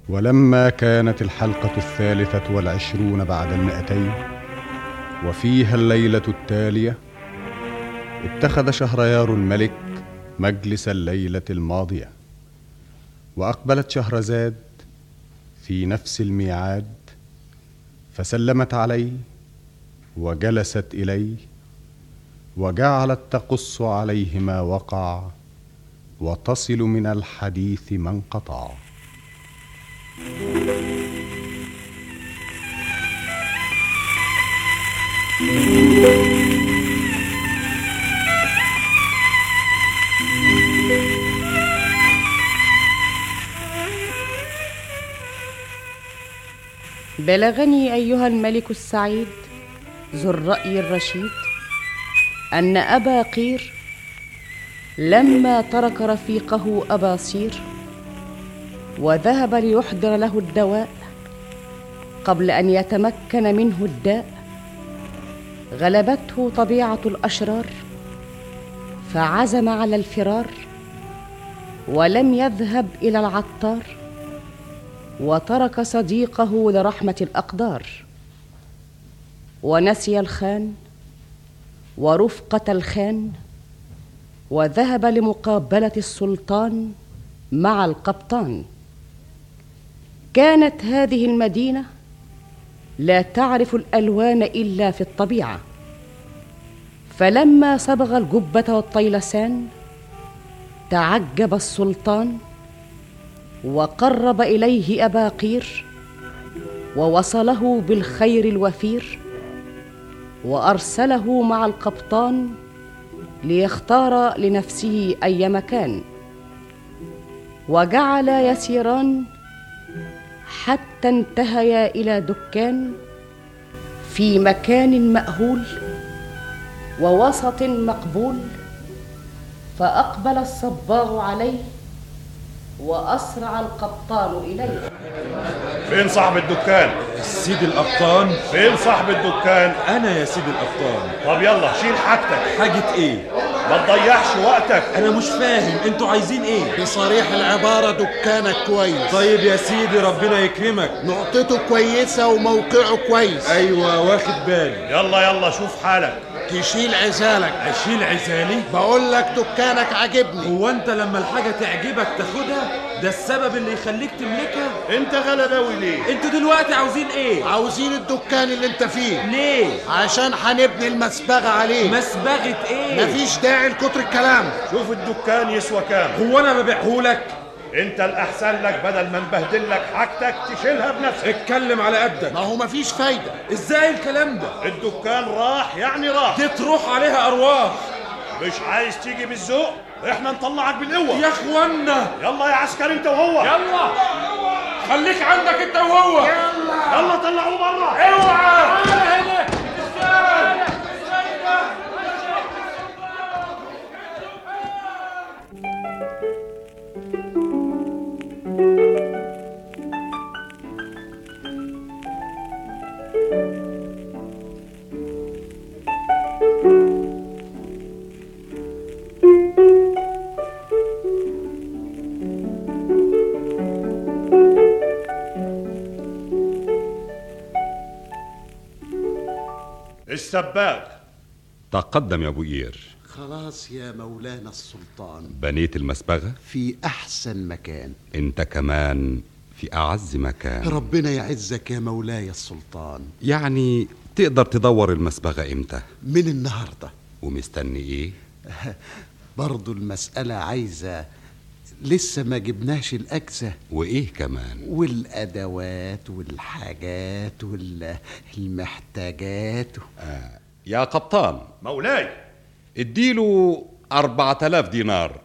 ولما كانت الحلقة 23 بعد 200 وفيها الليلة التالية، اتخذ شهريار الملك مجلس الليلة الماضية، وأقبلت شهرزاد في نفس الميعاد، فسلمت عليه وجلست إليه، وجعلت تقص عليه ما وقع وتصل من الحديث ما انقطع. بلغني أيها الملك السعيد ذو الرأي الرشيد أن أبا قير لما ترك رفيقه أباصير وذهب ليحضر له الدواء قبل أن يتمكن منه الداء، غلبته طبيعة الأشرار فعزم على الفرار، ولم يذهب إلى العطار، وترك صديقه لرحمة الأقدار، ونسي الخان ورفقة الخان، وذهب لمقابلة السلطان مع القبطان. كانت هذه المدينة لا تعرف الألوان إلا في الطبيعة، فلما صبغ الجبة والطيلسان تعجب السلطان، وقرب إليه أبا قير ووصله بالخير الوفير، وأرسله مع القبطان ليختار لنفسه أي مكان، وجعلا يسيران حتى انتهيا إلى دكان في مكان مأهول ووسط مقبول، فأقبل الصباغ عليه وأسرع القبطان إليه. فين صاحب الدكان؟ سيد القبطان. فين صاحب الدكان؟ أنا يا سيد القبطان. طب يلا شيل حاجتك. حاجة إيه؟ ما تضيعش وقتك. أنا مش فاهم انتوا عايزين إيه؟ بصريح العبارة دكانك كويس. طيب يا سيدي ربنا يكرمك. نقطته كويسة وموقعه كويس. أيوة واخد بالي. يلا شوف حالك. تشيل عزالك. أشيل عزالي؟ بقول لك دكانك عجبني. هو أنت لما الحاجة تعجبك تاخدها؟ ده السبب اللي يخليك تملكها؟ انت غلباوي ليه؟ انتوا دلوقتي عاوزين ايه؟ عاوزين الدكان اللي انت فيه. ليه؟ عشان هنبني المسبغة عليه. مسبغة ايه؟ مفيش داعي لكتر الكلام. شوف الدكان يسوى كام. هو انا ببيعهولك؟ انت الاحسن لك بدل ما نبهدل لك حاجتك تشيلها بنفسك. اتكلم على قدك. ما هو مفيش فايدة. ازاي الكلام ده؟ الدكان راح يعني راح. دي تروح عليها ارواح. مش عايز تيجي بالذوق؟ احنا نطلعك بالقوة يا اخوانا. يلا يا عسكري انت وهو. يلا خليك عندك انت وهو. يلا طلعوه بره. اوعى هنا. السباك. تقدم يا ابو قير. خلاص يا مولانا السلطان. بنيت المسبغة في أحسن مكان. انت كمان في أعز مكان. ربنا يعزك يا مولاي السلطان. يعني تقدر تدور المسبغة امتى؟ من النهاردة. ومستني ايه؟ برضو المسألة عايزة لسه ما جبناش الأجزة. وايه كمان؟ والأدوات والحاجات والمحتاجات. يا قبطان. مولاي. اديله 4000 دينار.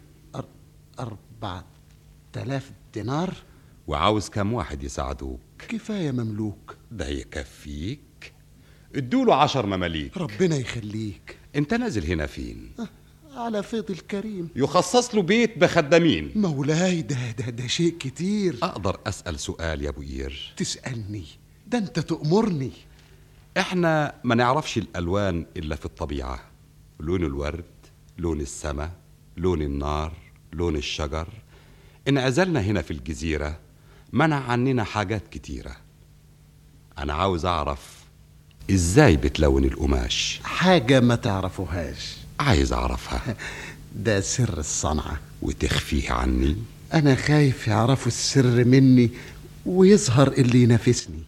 4000 دينار؟ وعاوز كم واحد يساعدوك؟ كفاية مملوك. ده يكفيك. ادوله 10 مماليك. ربنا يخليك. انت نازل هنا فين؟ على فيض الكريم. يخصص له بيت بخدامين. مولاي ده شيء كتير. اقدر اسأل سؤال يا ابو قير؟ تسألني؟ ده انت تأمرني. احنا ما نعرفش الالوان الا في الطبيعة. لون الورد، لون السماء، لون النار، لون الشجر. انعزلنا هنا في الجزيرة منع عننا حاجات كتيرة. أنا عاوز أعرف إزاي بتلون القماش. حاجة ما تعرفوهاش. عايز أعرفها. ده سر الصنعة. وتخفيه عني؟ أنا خايف يعرفوا السر مني ويظهر اللي ينافسني.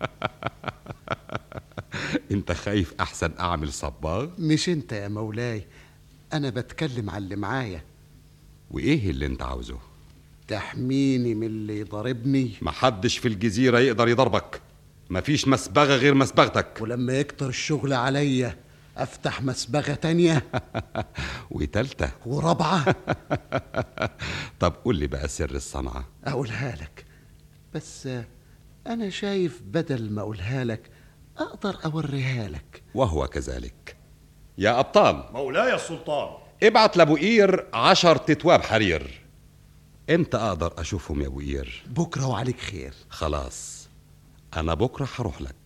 انت خايف احسن اعمل صباغ؟ مش انت يا مولاي، أنا بتكلم على اللي معايا. وايه اللي انت عاوزه؟ تحميني من اللي يضربني. محدش في الجزيرة يقدر يضربك، مفيش مسبغة غير مسبغتك. ولما يكتر الشغل عليا افتح مسبغة تانية وتالتة ورابعة. طب قول لي بقى سر الصنعة. اقولها لك، بس انا شايف بدل ما اقولها لك اقدر اوريها لك. وهو كذلك. يا ابطال، مولاي السلطان، ابعت لابو قير 10 تتواب حرير. امتى اقدر اشوفهم يا ابو قير؟ بكرة وعليك خير. خلاص، انا بكرة هروح لك.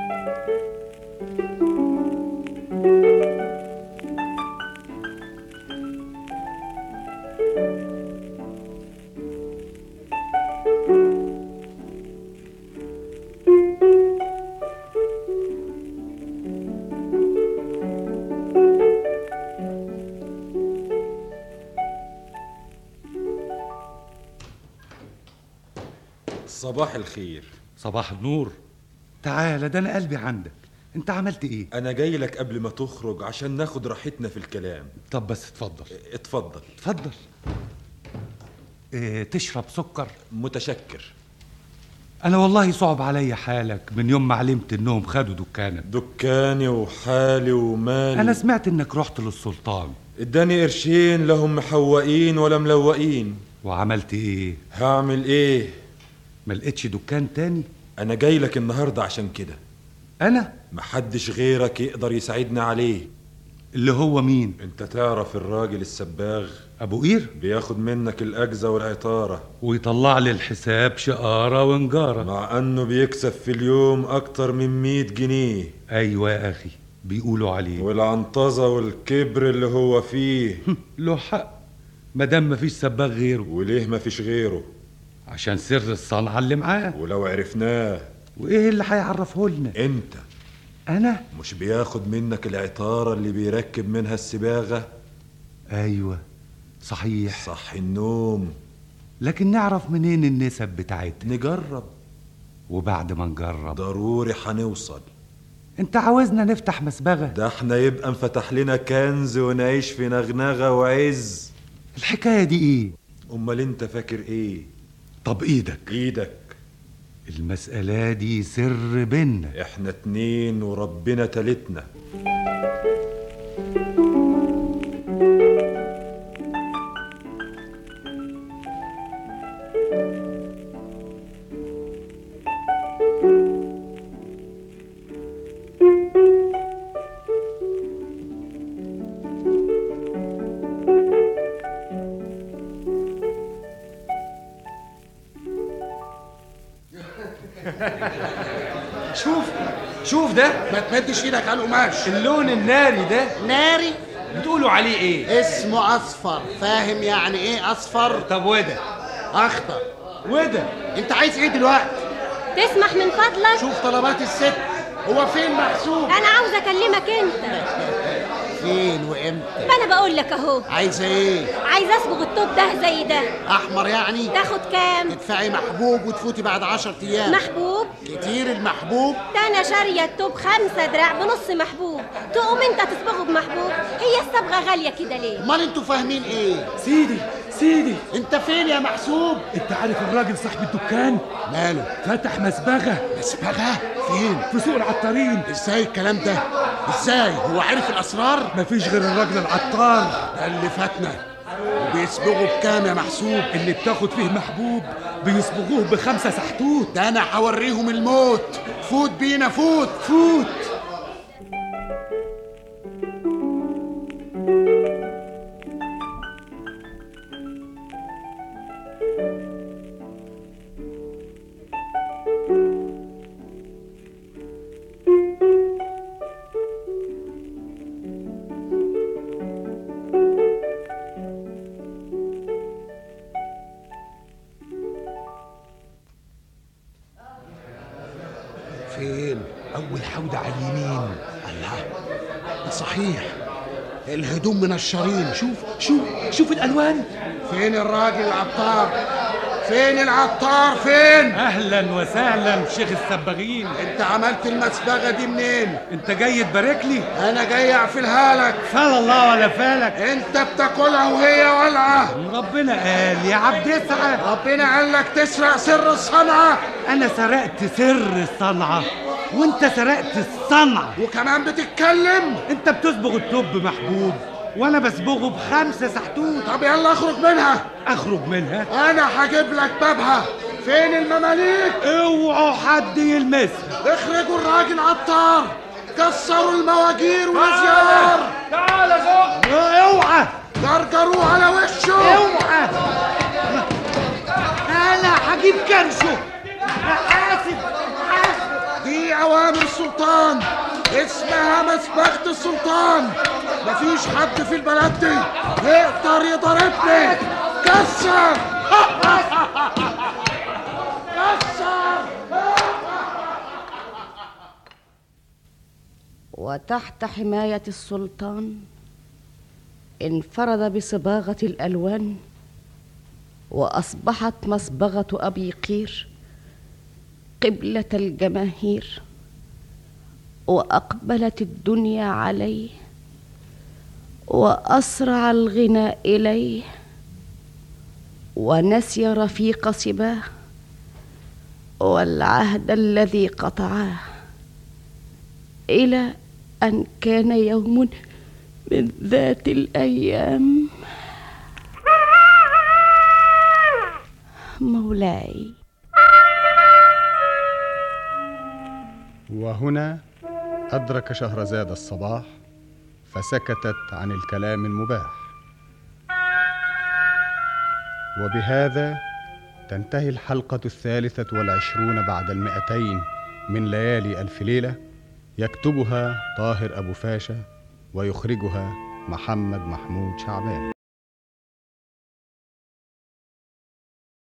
صباح الخير. صباح النور. تعالى، ده انا قلبي عندك. انت عملت ايه؟ انا جاي لك قبل ما تخرج عشان ناخد راحتنا في الكلام. طب بس اتفضل. اتفضل. اتفضل. إيه، تشرب سكر؟ متشكر. انا والله صعب عليا حالك من يوم ما علمت انهم خدوا دكانك. دكاني وحالي ومالي. انا سمعت انك رحت للسلطان، اداني قرشين لا هم محوقين ولا ملوقين. وعملت ايه؟ هعمل ايه؟ ما لقيتش دكان تاني؟ انا جاي لك النهارده عشان كده. انا؟ محدش غيرك يقدر يساعدنا عليه. اللي هو مين؟ انت تعرف الراجل السباغ ابو قير؟ بياخد منك الاجزة والعطارة ويطلع لي الحساب شقارة ونجارة، مع انه بيكسب في اليوم اكتر من 100 جنيه. ايوه يا اخي، بيقولوا عليه. والعنطزة والكبر اللي هو فيه. له حق، مادام مفيش سباغ غيره. وليه مفيش غيره؟ عشان سر الصنعة اللي معاه. ولو عرفناه وايه اللي هيعرفه لنا؟ انت انا مش بياخد منك العطارة اللي بيركب منها السباغة؟ ايوه صحيح. صح النوم. لكن نعرف منين النسب بتاعتها؟ نجرب. وبعد ما نجرب ضروري هنوصل. انت عاوزنا نفتح مسبغة؟ ده احنا يبقى انفتح لنا كنز ونعيش في نغنغة وعز. الحكاية دي ايه؟ امال انت فاكر ايه؟ طب ايدك. ايدك. المسألة دي سر بينا، احنا 2 وربنا تالتنا. شوف ده، ما تمدش ايدك على القماش. اللون الناري ده ناري؟ بتقولوا عليه ايه؟ اسمه اصفر. فاهم يعني ايه اصفر؟ طب وده؟ اخضر. وده؟ انت عايز ايه دلوقتي؟ تسمح من فضلك؟ شوف طلبات الست. هو فين محسوب؟ انا عاوزه اكلمك انت. فين وامتى؟ ما انا بقول لك اهو. عايزه ايه؟ عايزه اصبغ الطوب ده زي ده. احمر يعني؟ تاخد كام؟ تدفعي محبوب وتفوتي بعد 10 ايام. محبوب؟ كتير المحبوب. ده انا شاريه الطوب 5 دراع بنص محبوب، تقوم انت تصبغه بمحبوب؟ هي الصبغه غاليه كده ليه؟ امال انتوا فاهمين ايه؟ سيدي انت فين يا محسوب؟ انت عارف الراجل صاحب الدكان ماله؟ فتح مسبغة. مسبغة؟ فين؟ في سوق العطارين. ازاي الكلام ده؟ ازاي؟ هو عارف الاسرار؟ مفيش غير الراجل العطار. ده اللي فاتنا. وبيصبغوا بكام يا محسوب؟ اللي بتاخد فيه محبوب بيصبغوه ب5 سحتوت. ده انا هوريهم الموت. فوت بينا، فوت. فين؟ أول حودة على اليمين. الله، صحيح الهدوم من الشرين. شوف الألوان. فين الراجل العطار؟ فين العطار فين؟ اهلا وسهلا شيخ السباغين. انت عملت المسبغه دي منين؟ انت جاي تبارك لي؟ انا جاي اعفلها لك. صلى الله على فالك. انت بتاكلها وهي ولعه. ربنا قال يا عبد اسعى. ربنا قال لك تسرق سر الصنعه. انا سرقت سر الصنعه وانت سرقت الصنعه وكمان بتتكلم. انت بتصبغ التوب محبوب وانا بصبغه ب5 سحتوت. طب يلا اخرج منها. اخرج منها؟ انا هجيب لك بابها. فين المماليك؟ اوعوا حد يلمسها. اخرجوا الراجل عطار، كسروا المواجير والازيار. تعال زق. اوعى جرجروه على وشه. اوعى. انا هجيب كرشه. حاسب. دي اوامر السلطان، اسمها مسبغة السلطان. مفيش حد في البلد دي يقدر يضربني. كسر. كسر. وتحت حماية السلطان انفرد بصباغة الألوان، وأصبحت مصبغة أبي قير قبلة الجماهير، وأقبلت الدنيا عليه وأسرع الغناء إليه، ونسي رفيق صباه والعهد الذي قطعاه، إلى أن كان يوم من ذات الأيام مولاي. وهنا أدرك شهرزاد الصباح فسكتت عن الكلام المباح. وبهذا تنتهي الحلقة 23 بعد 200 من ليالي ألف ليلة، يكتبها طاهر أبو فاشا ويخرجها محمد محمود شعبان.